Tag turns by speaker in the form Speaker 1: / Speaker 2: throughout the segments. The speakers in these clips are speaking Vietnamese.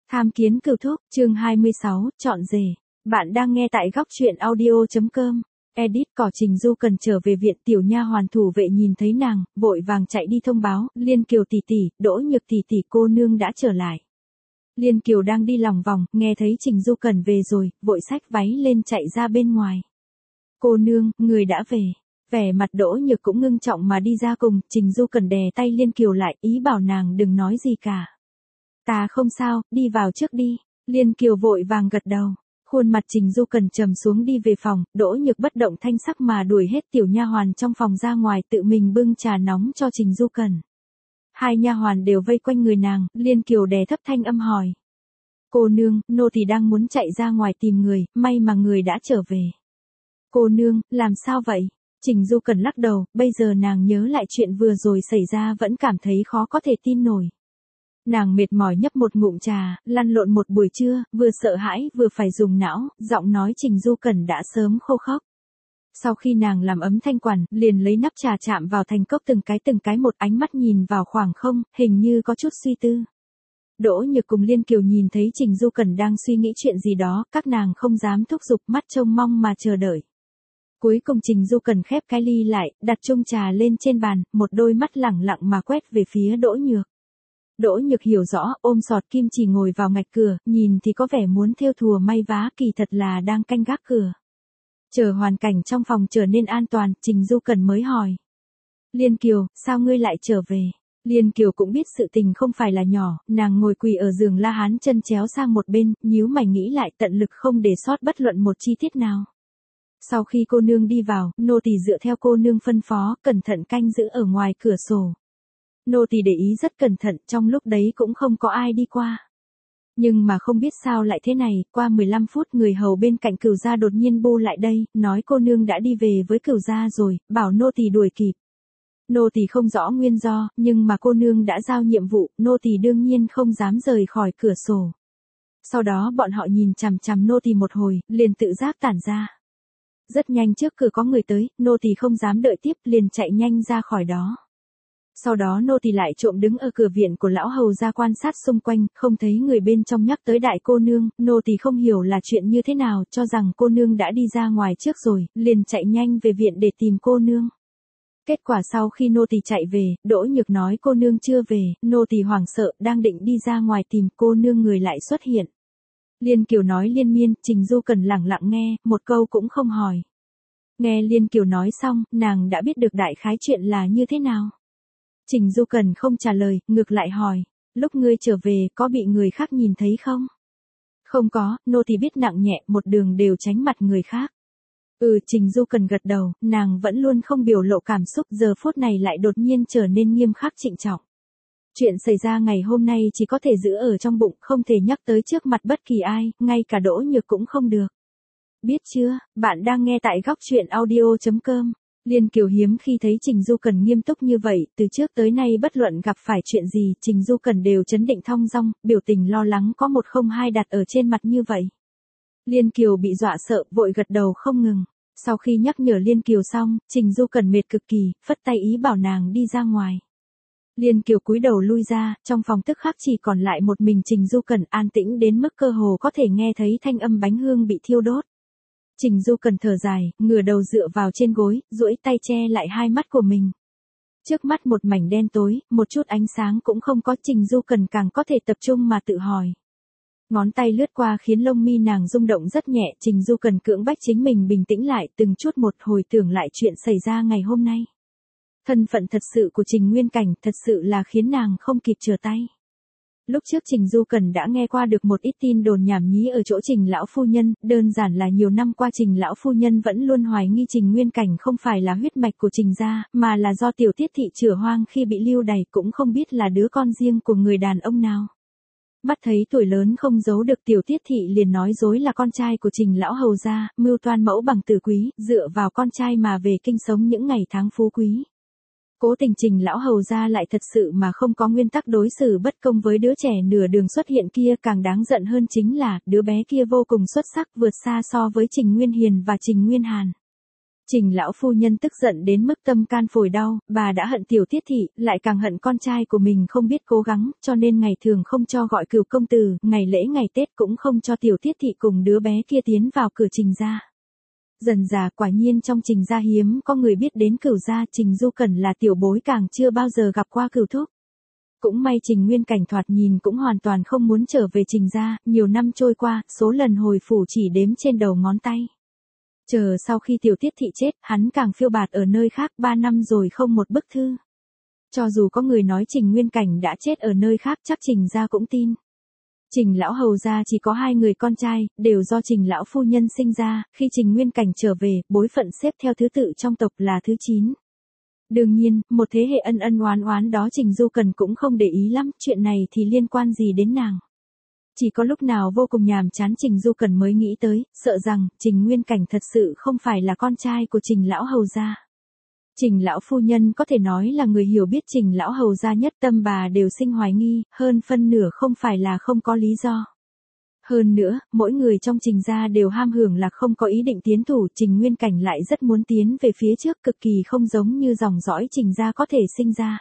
Speaker 1: Tham kiến cửu thúc, chương 26, chọn rể. Bạn đang nghe tại góc truyện audio.com. Edit. Cỏ Trình Du Cần trở về viện, tiểu nha hoàn thủ vệ nhìn thấy nàng, vội vàng chạy đi thông báo, Liên Kiều tỷ tỷ, Đỗ Nhược tỷ tỷ cô nương đã trở lại. Liên Kiều đang đi lòng vòng, nghe thấy Trình Du Cần về rồi, vội xách váy lên chạy ra bên ngoài. Cô nương, người đã về. Vẻ mặt Đỗ Nhược cũng ngưng trọng mà đi ra cùng, Trình Du Cần đè tay Liên Kiều lại, ý bảo nàng đừng nói gì cả. Ta không sao, đi vào trước đi. Liên Kiều vội vàng gật đầu. Khuôn mặt Trình Du Cần trầm xuống đi về phòng, Đỗ Nhược bất động thanh sắc mà đuổi hết tiểu nha hoàn trong phòng ra ngoài, tự mình bưng trà nóng cho Trình Du Cần. Hai nha hoàn đều vây quanh người nàng, Liên Kiều đè thấp thanh âm hỏi. Cô nương, nô tỳ đang muốn chạy ra ngoài tìm người, may mà người đã trở về. Cô nương, làm sao vậy? Trình Du Cần lắc đầu, bây giờ nàng nhớ lại chuyện vừa rồi xảy ra vẫn cảm thấy khó có thể tin nổi. Nàng mệt mỏi nhấp một ngụm trà, lăn lộn một buổi trưa, vừa sợ hãi vừa phải dùng não, giọng nói Trình Du Cần đã sớm khô khốc. Sau khi nàng làm ấm thanh quản, liền lấy nắp trà chạm vào thành cốc từng cái một, ánh mắt nhìn vào khoảng không, hình như có chút suy tư. Đỗ Nhược cùng Liên Kiều nhìn thấy Trình Du Cần đang suy nghĩ chuyện gì đó, các nàng không dám thúc giục, mắt trông mong mà chờ đợi. Cuối cùng Trình Du Cần khép cái ly lại, đặt chung trà lên trên bàn, một đôi mắt lẳng lặng mà quét về phía Đỗ Nhược. Đỗ Nhược hiểu rõ, ôm sọt kim chỉ ngồi vào ngạch cửa, nhìn thì có vẻ muốn thêu thùa may vá, kỳ thật là đang canh gác cửa. Chờ hoàn cảnh trong phòng trở nên an toàn, Trình Du Cần mới hỏi. Liên Kiều, sao ngươi lại trở về? Liên Kiều cũng biết sự tình không phải là nhỏ, nàng ngồi quỳ ở giường la hán chân chéo sang một bên, nhíu mày nghĩ lại, tận lực không để sót bất luận một chi tiết nào. Sau khi cô nương đi vào, nô tỳ dựa theo cô nương phân phó, cẩn thận canh giữ ở ngoài cửa sổ. Nô tỳ để ý rất cẩn thận, trong lúc đấy cũng không có ai đi qua. Nhưng mà không biết sao lại thế này, qua 15 phút người hầu bên cạnh Cửu gia đột nhiên bu lại đây, nói cô nương đã đi về với Cửu gia rồi, bảo nô tỳ đuổi kịp. Nô tỳ không rõ nguyên do, nhưng mà cô nương đã giao nhiệm vụ, nô tỳ đương nhiên không dám rời khỏi cửa sổ. Sau đó bọn họ nhìn chằm chằm nô tỳ một hồi, liền tự giác tản ra. Rất nhanh trước cửa có người tới, nô tỳ không dám đợi tiếp, liền chạy nhanh ra khỏi đó. Sau đó nô tỳ lại trộm đứng ở cửa viện của lão hầu ra quan sát xung quanh, không thấy người bên trong nhắc tới đại cô nương, nô tỳ không hiểu là chuyện như thế nào, cho rằng cô nương đã đi ra ngoài trước rồi, liền chạy nhanh về viện để tìm cô nương. Kết quả sau khi nô tỳ chạy về, Đỗ Nhược nói cô nương chưa về, nô tỳ hoảng sợ, đang định đi ra ngoài tìm cô nương, người lại xuất hiện. Liên Kiều nói liên miên, Trình Du Cần lẳng lặng nghe, một câu cũng không hỏi. Nghe Liên Kiều nói xong, nàng đã biết được đại khái chuyện là như thế nào. Trình Du Cần không trả lời, ngược lại hỏi, lúc ngươi trở về có bị người khác nhìn thấy không? Không có, nô tỳ biết nặng nhẹ, một đường đều tránh mặt người khác. Trình Du Cần gật đầu, nàng vẫn luôn không biểu lộ cảm xúc, giờ phút này lại đột nhiên trở nên nghiêm khắc trịnh trọng. Chuyện xảy ra ngày hôm nay chỉ có thể giữ ở trong bụng, không thể nhắc tới trước mặt bất kỳ ai, ngay cả Đỗ Nhược cũng không được. Biết chưa, bạn đang nghe tại góc truyện audio.com. Liên Kiều hiếm khi thấy Trình Du Cần nghiêm túc như vậy, từ trước tới nay bất luận gặp phải chuyện gì, Trình Du Cần đều trấn định thong dong, biểu tình lo lắng có một không hai đặt ở trên mặt như vậy. Liên Kiều bị dọa sợ, vội gật đầu không ngừng. Sau khi nhắc nhở Liên Kiều xong, Trình Du Cần mệt cực kỳ, phất tay ý bảo nàng đi ra ngoài. Liên Kiều cúi đầu lui ra, trong phòng tức khắc chỉ còn lại một mình Trình Du Cần, an tĩnh đến mức cơ hồ có thể nghe thấy thanh âm bánh hương bị thiêu đốt. Trình Du Cần thở dài, ngửa đầu dựa vào trên gối, duỗi tay che lại hai mắt của mình. Trước mắt một mảnh đen tối, một chút ánh sáng cũng không có, Trình Du Cần càng có thể tập trung mà tự hỏi. Ngón tay lướt qua khiến lông mi nàng rung động rất nhẹ, Trình Du Cần cưỡng bách chính mình bình tĩnh lại, từng chút một hồi tưởng lại chuyện xảy ra ngày hôm nay. Thân phận thật sự của Trình Nguyên Cảnh thật sự là khiến nàng không kịp trở tay. Lúc trước Trình Du Cần đã nghe qua được một ít tin đồn nhảm nhí ở chỗ Trình lão phu nhân, đơn giản là nhiều năm qua Trình lão phu nhân vẫn luôn hoài nghi Trình Nguyên Cảnh không phải là huyết mạch của Trình gia, mà là do tiểu tiết thị chửa hoang khi bị lưu đày, cũng không biết là đứa con riêng của người đàn ông nào. Mắt thấy tuổi lớn không giấu được, tiểu tiết thị liền nói dối là con trai của Trình lão hầu gia, mưu toan mẫu bằng tử quý, dựa vào con trai mà về kinh sống những ngày tháng phú quý. Cố tình Trình lão hầu gia lại thật sự mà không có nguyên tắc đối xử bất công với đứa trẻ nửa đường xuất hiện kia, càng đáng giận hơn chính là, đứa bé kia vô cùng xuất sắc, vượt xa so với Trình Nguyên Hiền và Trình Nguyên Hàn. Trình lão phu nhân tức giận đến mức tâm can phổi đau, bà đã hận Tiểu Tiết thị, lại càng hận con trai của mình không biết cố gắng, cho nên ngày thường không cho gọi Cửu công tử, ngày lễ ngày Tết cũng không cho Tiểu Tiết thị cùng đứa bé kia tiến vào cửa Trình gia. Dần dà quả nhiên trong Trình gia hiếm có người biết đến Cửu gia, Trình Du Cẩn là tiểu bối càng chưa bao giờ gặp qua Cửu thúc. Cũng may Trình Nguyên Cảnh thoạt nhìn cũng hoàn toàn không muốn trở về Trình gia, nhiều năm trôi qua, số lần hồi phủ chỉ đếm trên đầu ngón tay. Chờ sau khi Tiểu Tiết thị chết, hắn càng phiêu bạt ở nơi khác 3 năm rồi không một bức thư. Cho dù có người nói Trình Nguyên Cảnh đã chết ở nơi khác chắc Trình gia cũng tin. Trình lão hầu gia chỉ có 2 người con trai, đều do Trình lão phu nhân sinh ra, khi Trình Nguyên Cảnh trở về, bối phận xếp theo thứ tự trong tộc là thứ 9. Đương nhiên, một thế hệ ân ân oán oán đó Trình Du Cần cũng không để ý lắm, chuyện này thì liên quan gì đến nàng. Chỉ có lúc nào vô cùng nhàm chán Trình Du Cần mới nghĩ tới, sợ rằng, Trình Nguyên Cảnh thật sự không phải là con trai của Trình lão hầu gia. Trình lão phu nhân có thể nói là người hiểu biết Trình lão hầu gia nhất, tâm bà đều sinh hoài nghi, hơn phân nửa không phải là không có lý do. Hơn nữa, mỗi người trong Trình gia đều ham hưởng là không có ý định tiến thủ, Trình Nguyên Cảnh lại rất muốn tiến về phía trước, cực kỳ không giống như dòng dõi Trình gia có thể sinh ra.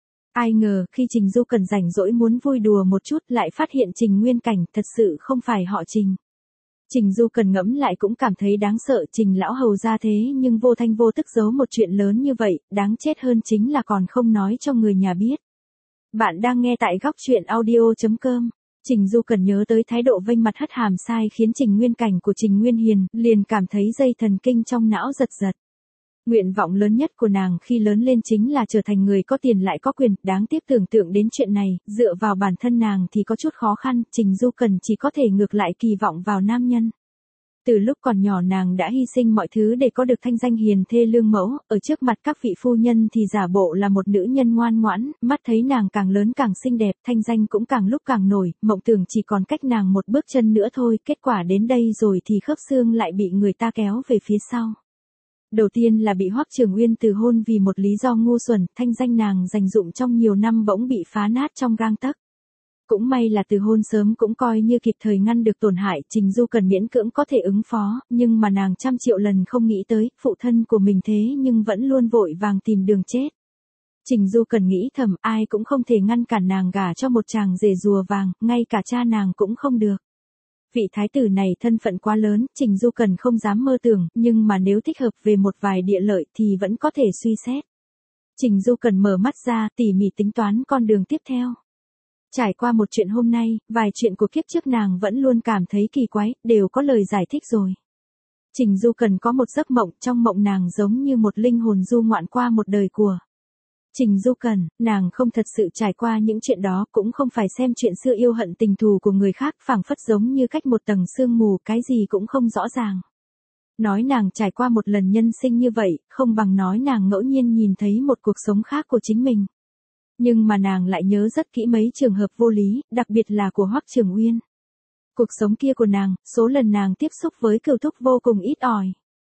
Speaker 1: Ai ngờ, khi Trình Du Cần rảnh rỗi muốn vui đùa một chút lại phát hiện Trình Nguyên Cảnh thật sự không phải họ Trình. Trình Du Cần ngẫm lại cũng cảm thấy đáng sợ, Trình lão hầu gia thế nhưng vô thanh vô tức giấu một chuyện lớn như vậy, đáng chết hơn chính là còn không nói cho người nhà biết. Bạn đang nghe tại góc truyện audio.com. Trình Du Cần nhớ tới thái độ vênh mặt hất hàm sai khiến Trình Nguyên Cảnh của Trình Nguyên Hiền, liền cảm thấy dây thần kinh trong não giật giật. Nguyện vọng lớn nhất của nàng khi lớn lên chính là trở thành người có tiền lại có quyền, đáng tiếc tưởng tượng đến chuyện này, dựa vào bản thân nàng thì có chút khó khăn, Trình Du Cần chỉ có thể ngược lại kỳ vọng vào nam nhân. Từ lúc còn nhỏ nàng đã hy sinh mọi thứ để có được thanh danh hiền thê lương mẫu, ở trước mặt các vị phu nhân thì giả bộ là một nữ nhân ngoan ngoãn, mắt thấy nàng càng lớn càng xinh đẹp, thanh danh cũng càng lúc càng nổi, mộng tưởng chỉ còn cách nàng một bước chân nữa thôi, kết quả đến đây rồi thì khớp xương lại bị người ta kéo về phía sau. Đầu tiên là bị Hoắc Trường Uyên từ hôn vì một lý do ngu xuẩn, thanh danh nàng dành dụm trong nhiều năm bỗng bị phá nát trong gang tấc. Cũng may là từ hôn sớm cũng coi như kịp thời ngăn được tổn hại, Trình Du Cần miễn cưỡng có thể ứng phó, nhưng mà nàng trăm triệu lần không nghĩ tới, phụ thân của mình thế nhưng vẫn luôn vội vàng tìm đường chết. Trình Du Cần nghĩ thầm, ai cũng không thể ngăn cản nàng gả cho một chàng rể rùa vàng, ngay cả cha nàng cũng không được. Vị thái tử này thân phận quá lớn, Trình Du Cần không dám mơ tưởng, nhưng mà nếu thích hợp về một vài địa lợi thì vẫn có thể suy xét. Trình Du Cần mở mắt ra, tỉ mỉ tính toán con đường tiếp theo. Trải qua một chuyện hôm nay, vài chuyện của kiếp trước nàng vẫn luôn cảm thấy kỳ quái, đều có lời giải thích rồi. Trình Du Cần có một giấc mộng, trong mộng nàng giống như một linh hồn du ngoạn qua một đời của Trình Du Cần, nàng không thật sự trải qua những chuyện đó, cũng không phải xem chuyện xưa yêu hận tình thù của người khác, phảng phất giống như cách một tầng sương mù, cái gì cũng không rõ ràng. Nói nàng trải qua một lần nhân sinh như vậy, không bằng nói nàng ngẫu nhiên nhìn thấy một cuộc sống khác của chính mình. Nhưng mà nàng lại nhớ rất kỹ mấy trường hợp vô lý, đặc biệt là của Hoắc Trường Uyên. Cuộc sống kia của nàng, số lần nàng tiếp xúc với Cửu thúc vô cùng ít ỏi.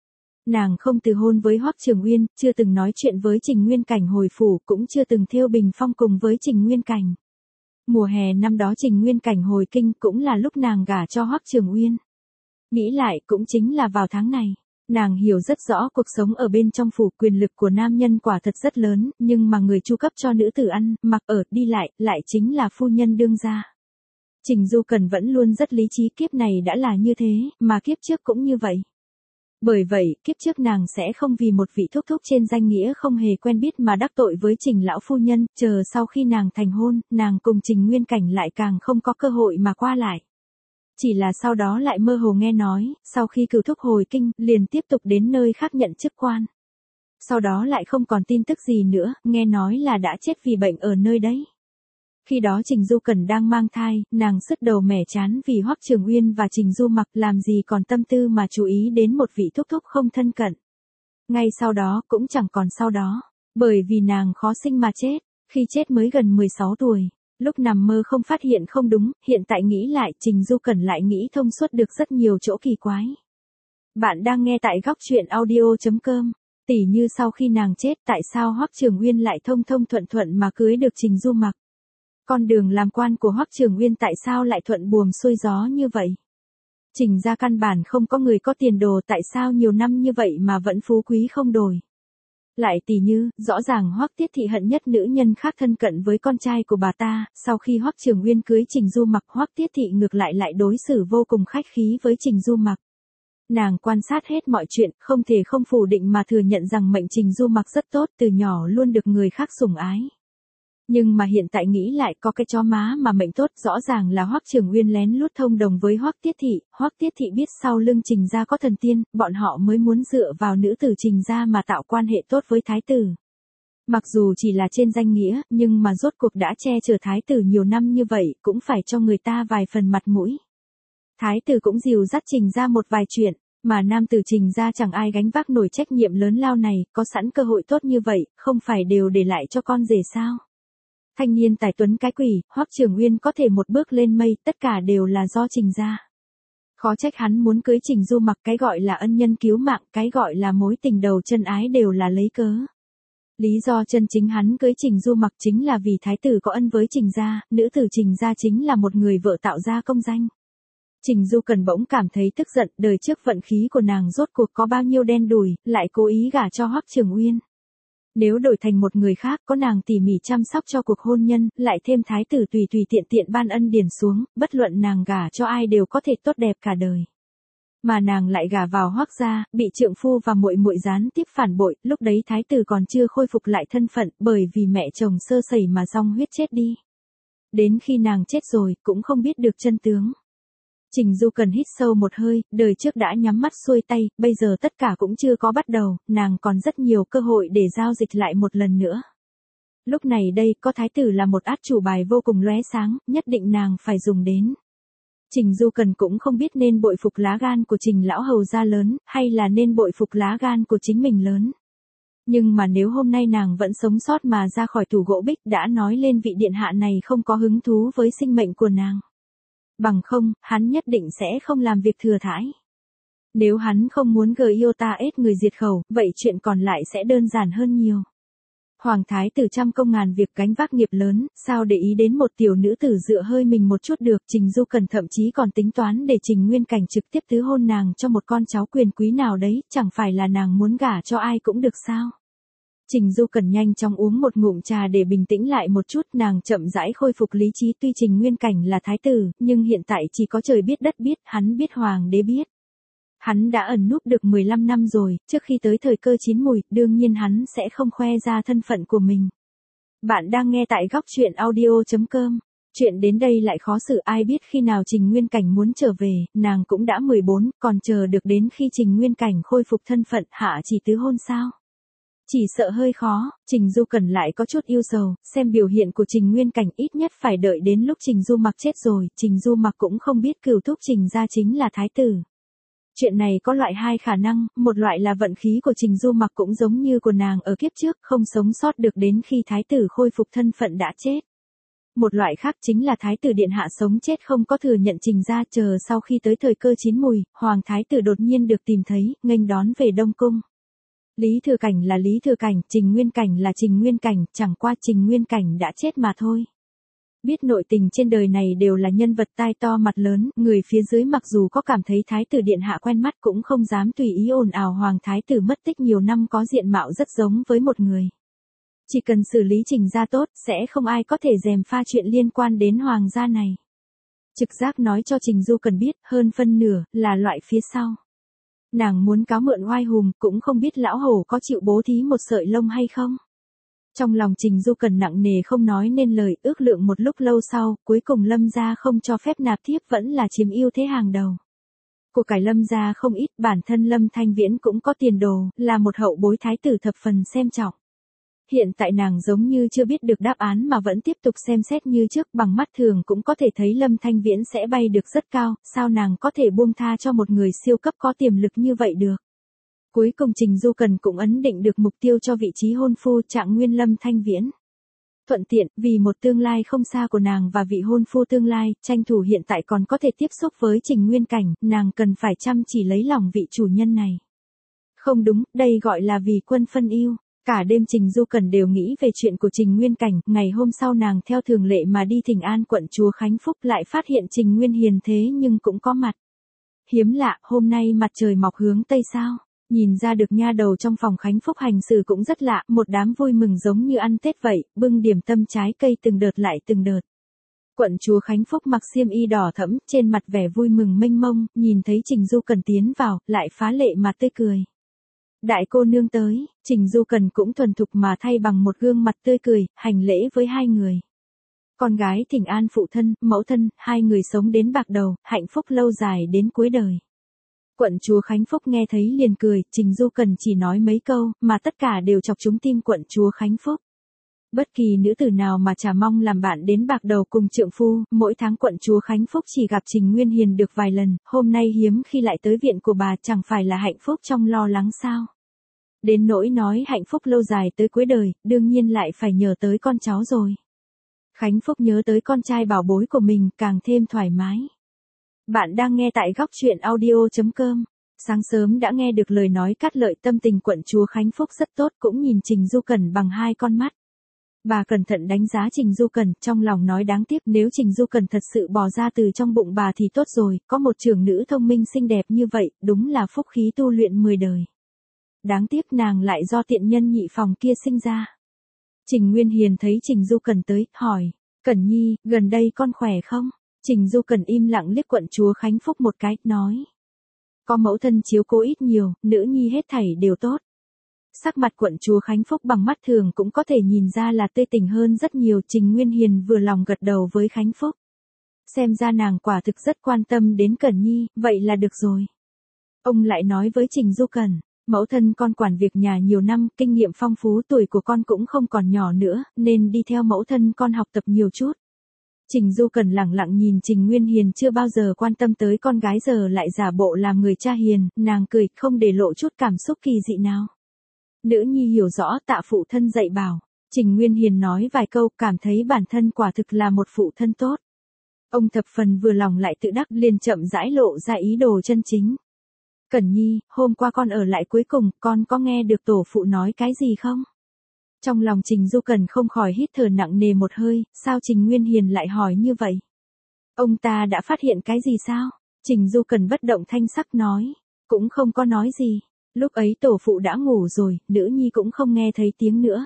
Speaker 1: Nàng không từ hôn với Hoắc Trường Uyên, chưa từng nói chuyện với Trình Nguyên Cảnh hồi phủ, cũng chưa từng thêu bình phong cùng với Trình Nguyên Cảnh. Mùa hè năm đó Trình Nguyên Cảnh hồi kinh cũng là lúc nàng gả cho Hoắc Trường Uyên. Nghĩ lại cũng chính là vào tháng này. Nàng hiểu rất rõ cuộc sống ở bên trong phủ, quyền lực của nam nhân quả thật rất lớn, nhưng mà người chu cấp cho nữ tử ăn, mặc ở, đi lại chính là phu nhân đương gia. Trình Du Cần vẫn luôn rất lý trí, kiếp này đã là như thế, mà kiếp trước cũng như vậy. Bởi vậy, kiếp trước nàng sẽ không vì một vị thúc thúc trên danh nghĩa không hề quen biết mà đắc tội với Trình lão phu nhân, chờ sau khi nàng thành hôn, nàng cùng Trình Nguyên Cảnh lại càng không có cơ hội mà qua lại. Chỉ là sau đó lại mơ hồ nghe nói, sau khi Cửu thúc hồi kinh, liền tiếp tục đến nơi khác nhận chức quan. Sau đó lại không còn tin tức gì nữa, nghe nói là đã chết vì bệnh ở nơi đấy. Khi đó Trình Du Cần đang mang thai, nàng sứt đầu mẻ chán vì Hoắc Trường Uyên và Trình Du Mặc, làm gì còn tâm tư mà chú ý đến một vị thúc thúc không thân cận. Ngay sau đó cũng chẳng còn sau đó, bởi vì nàng khó sinh mà chết, khi chết mới gần 16 tuổi. Lúc nằm mơ không phát hiện không đúng, hiện tại nghĩ lại Trình Du Cần lại nghĩ thông suốt được rất nhiều chỗ kỳ quái. Bạn đang nghe tại góc truyện audio.com. Tỉ như sau khi nàng chết tại sao Hoắc Trường Uyên lại thông thông thuận thuận mà cưới được Trình Du Mặc. Con đường làm quan của Hoắc Trường Uyên tại sao lại thuận buồm xuôi gió như vậy. Trình gia căn bản không có người có tiền đồ, tại sao nhiều năm như vậy mà vẫn phú quý không đổi. Lại tỉ như, rõ ràng Hoắc Tiết Thị hận nhất nữ nhân khác thân cận với con trai của bà ta, sau khi Hoắc Trường Uyên cưới Trình Du Mặc, Hoắc Tiết Thị ngược lại đối xử vô cùng khách khí với Trình Du Mặc. Nàng quan sát hết mọi chuyện, không thể không phủ định mà thừa nhận rằng mệnh Trình Du Mặc rất tốt, từ nhỏ luôn được người khác sủng ái. Nhưng mà hiện tại nghĩ lại, có cái chó má mà mệnh tốt, rõ ràng là Hoắc Trường Uyên lén lút thông đồng với Hoắc Tiết Thị. Hoắc Tiết Thị biết sau lưng Trình gia có thần tiên, bọn họ mới muốn dựa vào nữ tử Trình gia mà tạo quan hệ tốt với thái tử. Mặc dù chỉ là trên danh nghĩa, nhưng mà rốt cuộc đã che chở thái tử nhiều năm như vậy, cũng phải cho người ta vài phần mặt mũi. Thái tử cũng dìu dắt Trình gia một vài chuyện, mà nam tử Trình gia chẳng ai gánh vác nổi trách nhiệm lớn lao này, có sẵn cơ hội tốt như vậy, không phải đều để lại cho con rể sao? Thanh niên tài tuấn cái quỷ, Hoắc Trường Uyên có thể một bước lên mây, tất cả đều là do Trình gia. Khó trách hắn muốn cưới Trình Du Mặc, cái gọi là ân nhân cứu mạng, cái gọi là mối tình đầu chân ái đều là lấy cớ. Lý do chân chính hắn cưới Trình Du Mặc chính là vì thái tử có ân với Trình gia, nữ tử Trình gia chính là một người vợ tạo ra công danh. Trình Du Cần bỗng cảm thấy tức giận, đời trước vận khí của nàng rốt cuộc có bao nhiêu đen đủi, lại cố ý gả cho Hoắc Trường Uyên. Nếu đổi thành một người khác, có nàng tỉ mỉ chăm sóc cho cuộc hôn nhân, lại thêm thái tử tùy tiện ban ân điển xuống, bất luận nàng gả cho ai đều có thể tốt đẹp cả đời. Mà nàng lại gả vào Hoắc gia, bị trượng phu và muội muội gián tiếp phản bội, lúc đấy thái tử còn chưa khôi phục lại thân phận, bởi vì mẹ chồng sơ sẩy mà dong huyết chết đi. Đến khi nàng chết rồi, cũng không biết được chân tướng. Trình Du Cần hít sâu một hơi, đời trước đã nhắm mắt xuôi tay, bây giờ tất cả cũng chưa có bắt đầu, nàng còn rất nhiều cơ hội để giao dịch lại một lần nữa. Lúc này đây, có thái tử là một át chủ bài vô cùng lóe sáng, nhất định nàng phải dùng đến. Trình Du Cần cũng không biết nên bội phục lá gan của Trình lão hầu gia lớn, hay là nên bội phục lá gan của chính mình lớn. Nhưng mà nếu hôm nay nàng vẫn sống sót mà ra khỏi tủ gỗ bích, đã nói lên vị điện hạ này không có hứng thú với sinh mệnh của nàng. Bằng không, hắn nhất định sẽ không làm việc thừa thãi. Nếu hắn không muốn Giota ết người diệt khẩu, vậy chuyện còn lại sẽ đơn giản hơn nhiều. Hoàng thái tử trăm công ngàn việc gánh vác nghiệp lớn, sao để ý đến một tiểu nữ tử dựa hơi mình một chút được. Trình Du Cần thậm chí còn tính toán để Trình Nguyên Cảnh trực tiếp tứ hôn nàng cho một con cháu quyền quý nào đấy, chẳng phải là nàng muốn gả cho ai cũng được sao. Trình Du Cần nhanh chóng uống một ngụm trà để bình tĩnh lại một chút, nàng chậm rãi khôi phục lý trí. Tuy Trình Nguyên Cảnh là thái tử, nhưng hiện tại chỉ có trời biết đất biết, hắn biết hoàng đế biết. Hắn đã ẩn núp được 15 năm rồi, trước khi tới thời cơ chín mùi, đương nhiên hắn sẽ không khoe ra thân phận của mình. Bạn đang nghe tại góc truyện audio.com. Chuyện đến đây lại khó xử, ai biết khi nào Trình Nguyên Cảnh muốn trở về, nàng cũng đã 14, còn chờ được đến khi Trình Nguyên Cảnh khôi phục thân phận, hạ chỉ tứ hôn sao? Chỉ sợ hơi khó. Trình Du Cần lại có chút yêu sầu, xem biểu hiện của Trình Nguyên Cảnh ít nhất phải đợi đến lúc Trình Du Mặc chết rồi, Trình Du Mặc cũng không biết cửu thúc Trình gia chính là thái tử. Chuyện này có loại hai khả năng, một loại là vận khí của Trình Du Mặc cũng giống như của nàng ở kiếp trước, không sống sót được đến khi thái tử khôi phục thân phận đã chết. Một loại khác chính là thái tử điện hạ sống chết không có thừa nhận Trình gia, chờ sau khi tới thời cơ chín mùi, hoàng thái tử đột nhiên được tìm thấy, nghênh đón về Đông Cung. Lý Thừa Cảnh là Lý Thừa Cảnh, Trình Nguyên Cảnh là Trình Nguyên Cảnh, chẳng qua Trình Nguyên Cảnh đã chết mà thôi. Biết nội tình trên đời này đều là nhân vật tai to mặt lớn, người phía dưới mặc dù có cảm thấy thái tử điện hạ quen mắt cũng không dám tùy ý ồn ào. Hoàng thái tử mất tích nhiều năm có diện mạo rất giống với một người. Chỉ cần xử lý Trình gia tốt, sẽ không ai có thể gièm pha chuyện liên quan đến hoàng gia này. Trực giác nói cho Trình Du Cần biết, hơn phân nửa, là loại phía sau. Nàng muốn cáo mượn oai hùng, cũng không biết lão hổ có chịu bố thí một sợi lông hay không. Trong lòng Trình Du Cần nặng nề không nói nên lời, ước lượng một lúc lâu sau, cuối cùng Lâm gia không cho phép nạp thiếp vẫn là chiếm ưu thế hàng đầu. Của cải Lâm gia không ít, bản thân Lâm Thanh Viễn cũng có tiền đồ, là một hậu bối thái tử thập phần xem trọng. Hiện tại nàng giống như chưa biết được đáp án mà vẫn tiếp tục xem xét như trước, bằng mắt thường cũng có thể thấy Lâm Thanh Viễn sẽ bay được rất cao, sao nàng có thể buông tha cho một người siêu cấp có tiềm lực như vậy được. Cuối cùng Trình Du Cần cũng ấn định được mục tiêu cho vị trí hôn phu Trạng Nguyên Lâm Thanh Viễn. Thuận tiện, vì một tương lai không xa của nàng và vị hôn phu tương lai, tranh thủ hiện tại còn có thể tiếp xúc với Trình Nguyên Cảnh, nàng cần phải chăm chỉ lấy lòng vị chủ nhân này. Không đúng, đây gọi là vì quân phân ưu. Cả đêm Trình Du Cần đều nghĩ về chuyện của Trình Nguyên Cảnh, ngày hôm sau nàng theo thường lệ mà đi thỉnh an quận chúa Khánh Phúc, lại phát hiện Trình Nguyên hiền thế nhưng cũng có mặt. hiếm lạ, hôm nay mặt trời mọc hướng Tây sao? Nhìn ra được nha đầu trong phòng Khánh Phúc hành xử cũng rất lạ, một đám vui mừng giống như ăn Tết vậy, bưng điểm tâm trái cây từng đợt lại từng đợt. Quận chúa Khánh Phúc mặc xiêm y đỏ thẫm, trên mặt vẻ vui mừng mênh mông, nhìn thấy Trình Du Cần tiến vào, lại phá lệ mà tươi cười. Đại cô nương tới, Trình Du Cần cũng thuần thục mà thay bằng một gương mặt tươi cười, hành lễ với hai người. Con gái thỉnh an phụ thân, mẫu thân, hai người sống đến bạc đầu, hạnh phúc lâu dài đến cuối đời. Quận chúa Khánh Phúc nghe thấy liền cười, Trình Du Cần chỉ nói mấy câu, mà tất cả đều chọc trúng tim quận chúa Khánh Phúc. Bất kỳ nữ tử nào mà chả mong làm bạn đến bạc đầu cùng trượng phu, mỗi tháng quận chúa Khánh Phúc chỉ gặp Trình Nguyên Hiền được vài lần, hôm nay hiếm khi lại tới viện của bà chẳng phải là hạnh phúc trong lo lắng sao. Đến nỗi nói hạnh phúc lâu dài tới cuối đời, đương nhiên lại phải nhờ tới con cháu rồi. Khánh Phúc nhớ tới con trai bảo bối của mình càng thêm thoải mái. Bạn đang nghe tại góc truyện audio.com. Sáng sớm đã nghe được lời nói cát lợi, tâm tình quận chúa Khánh Phúc rất tốt, cũng nhìn Trình Du Cần bằng hai con mắt. Bà cẩn thận đánh giá Trình Du Cần, trong lòng nói đáng tiếc nếu Trình Du Cần thật sự bỏ ra từ trong bụng bà thì tốt rồi, có một trưởng nữ thông minh xinh đẹp như vậy, đúng là phúc khí tu luyện 10 đời. Đáng tiếc nàng lại do tiện nhân nhị phòng kia sinh ra. Trình Nguyên Hiền thấy Trình Du Cần tới, hỏi, Cẩn Nhi, gần đây con khỏe không? Trình Du Cần im lặng liếc quận chúa Khánh Phúc một cái, nói. Có mẫu thân chiếu cố ít nhiều, nữ nhi hết thảy đều tốt. Sắc mặt quận chúa Khánh Phúc bằng mắt thường cũng có thể nhìn ra là tươi tỉnh hơn rất nhiều. Trình Nguyên Hiền vừa lòng gật đầu với Khánh Phúc. Xem ra nàng quả thực rất quan tâm đến Cẩn Nhi, vậy là được rồi. Ông lại nói với Trình Du Cần, mẫu thân con quản việc nhà nhiều năm, kinh nghiệm phong phú, tuổi của con cũng không còn nhỏ nữa, nên đi theo mẫu thân con học tập nhiều chút. Trình Du Cần lẳng lặng nhìn Trình Nguyên Hiền chưa bao giờ quan tâm tới con gái giờ lại giả bộ làm người cha hiền, nàng cười, không để lộ chút cảm xúc kỳ dị nào. Nữ nhi hiểu rõ, tạ phụ thân dạy bảo. Trình Nguyên Hiền nói vài câu, cảm thấy bản thân quả thực là một phụ thân tốt. Ông thập phần vừa lòng lại tự đắc, liền chậm rãi lộ ra ý đồ chân chính. Cẩn Nhi, hôm qua con ở lại cuối cùng, con có nghe được tổ phụ nói cái gì không? Trong lòng Trình Du Cần không khỏi hít thở nặng nề một hơi, sao Trình Nguyên Hiền lại hỏi như vậy? Ông ta đã phát hiện cái gì sao? Trình Du Cần bất động thanh sắc nói, cũng không có nói gì. Lúc ấy tổ phụ đã ngủ rồi, nữ nhi cũng không nghe thấy tiếng nữa.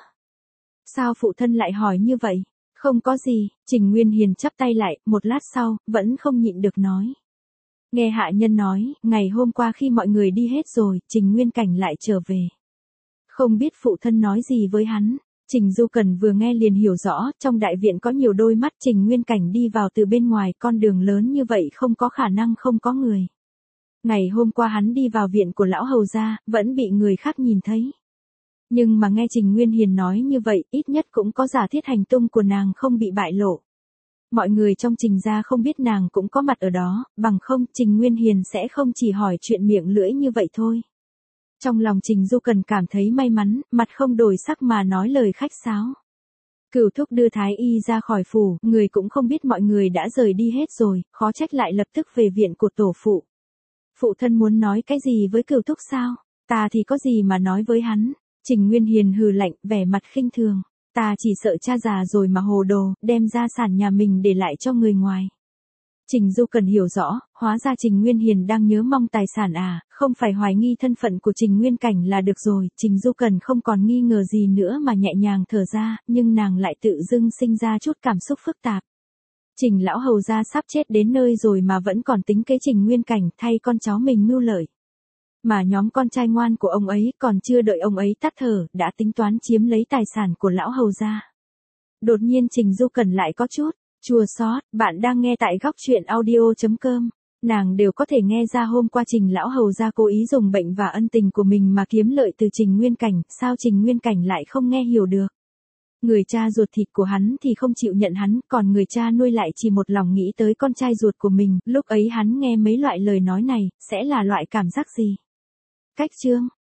Speaker 1: Sao phụ thân lại hỏi như vậy? Không có gì, Trình Nguyên Hiền chắp tay lại, một lát sau, vẫn không nhịn được nói. Nghe hạ nhân nói, ngày hôm qua khi mọi người đi hết rồi, Trình Nguyên Cảnh lại trở về. Không biết phụ thân nói gì với hắn. Trình Du Cần vừa nghe liền hiểu rõ, trong đại viện có nhiều đôi mắt. Trình Nguyên Cảnh đi vào từ bên ngoài, con đường lớn như vậy không có khả năng không có người. Ngày hôm qua hắn đi vào viện của lão hầu gia, vẫn bị người khác nhìn thấy. Nhưng mà nghe Trình Nguyên Hiền nói như vậy, ít nhất cũng có giả thiết hành tung của nàng không bị bại lộ. Mọi người trong Trình gia không biết nàng cũng có mặt ở đó, bằng không Trình Nguyên Hiền sẽ không chỉ hỏi chuyện miệng lưỡi như vậy thôi. Trong lòng Trình Du Cần cảm thấy may mắn, mặt không đổi sắc mà nói lời khách sáo. Cửu thúc đưa Thái Y ra khỏi phủ, người cũng không biết mọi người đã rời đi hết rồi, khó trách lại lập tức về viện của tổ phụ. Phụ thân muốn nói cái gì với Cửu thúc sao? Ta thì có gì mà nói với hắn? Trình Nguyên Hiền hừ lạnh, vẻ mặt khinh thường. Ta chỉ sợ cha già rồi mà hồ đồ, đem gia sản nhà mình để lại cho người ngoài. Trình Du Cần hiểu rõ, hóa ra Trình Nguyên Hiền đang nhớ mong tài sản à, không phải hoài nghi thân phận của Trình Nguyên Cảnh là được rồi. Trình Du Cần không còn nghi ngờ gì nữa mà nhẹ nhàng thở ra, nhưng nàng lại tự dưng sinh ra chút cảm xúc phức tạp. Trình lão hầu gia sắp chết đến nơi rồi mà vẫn còn tính kế Trình Nguyên Cảnh thay con cháu mình mưu lợi. Mà nhóm con trai ngoan của ông ấy còn chưa đợi ông ấy tắt thở, đã tính toán chiếm lấy tài sản của lão hầu gia. Đột nhiên Trình Du Cần lại có chút chua xót. Bạn đang nghe tại góc truyện audio.com. Nàng đều có thể nghe ra hôm qua Trình lão hầu gia cố ý dùng bệnh và ân tình của mình mà kiếm lợi từ Trình Nguyên Cảnh, sao Trình Nguyên Cảnh lại không nghe hiểu được. Người cha ruột thịt của hắn thì không chịu nhận hắn, còn người cha nuôi lại chỉ một lòng nghĩ tới con trai ruột của mình, lúc ấy hắn nghe mấy loại lời nói này, sẽ là loại cảm giác gì? Cách chương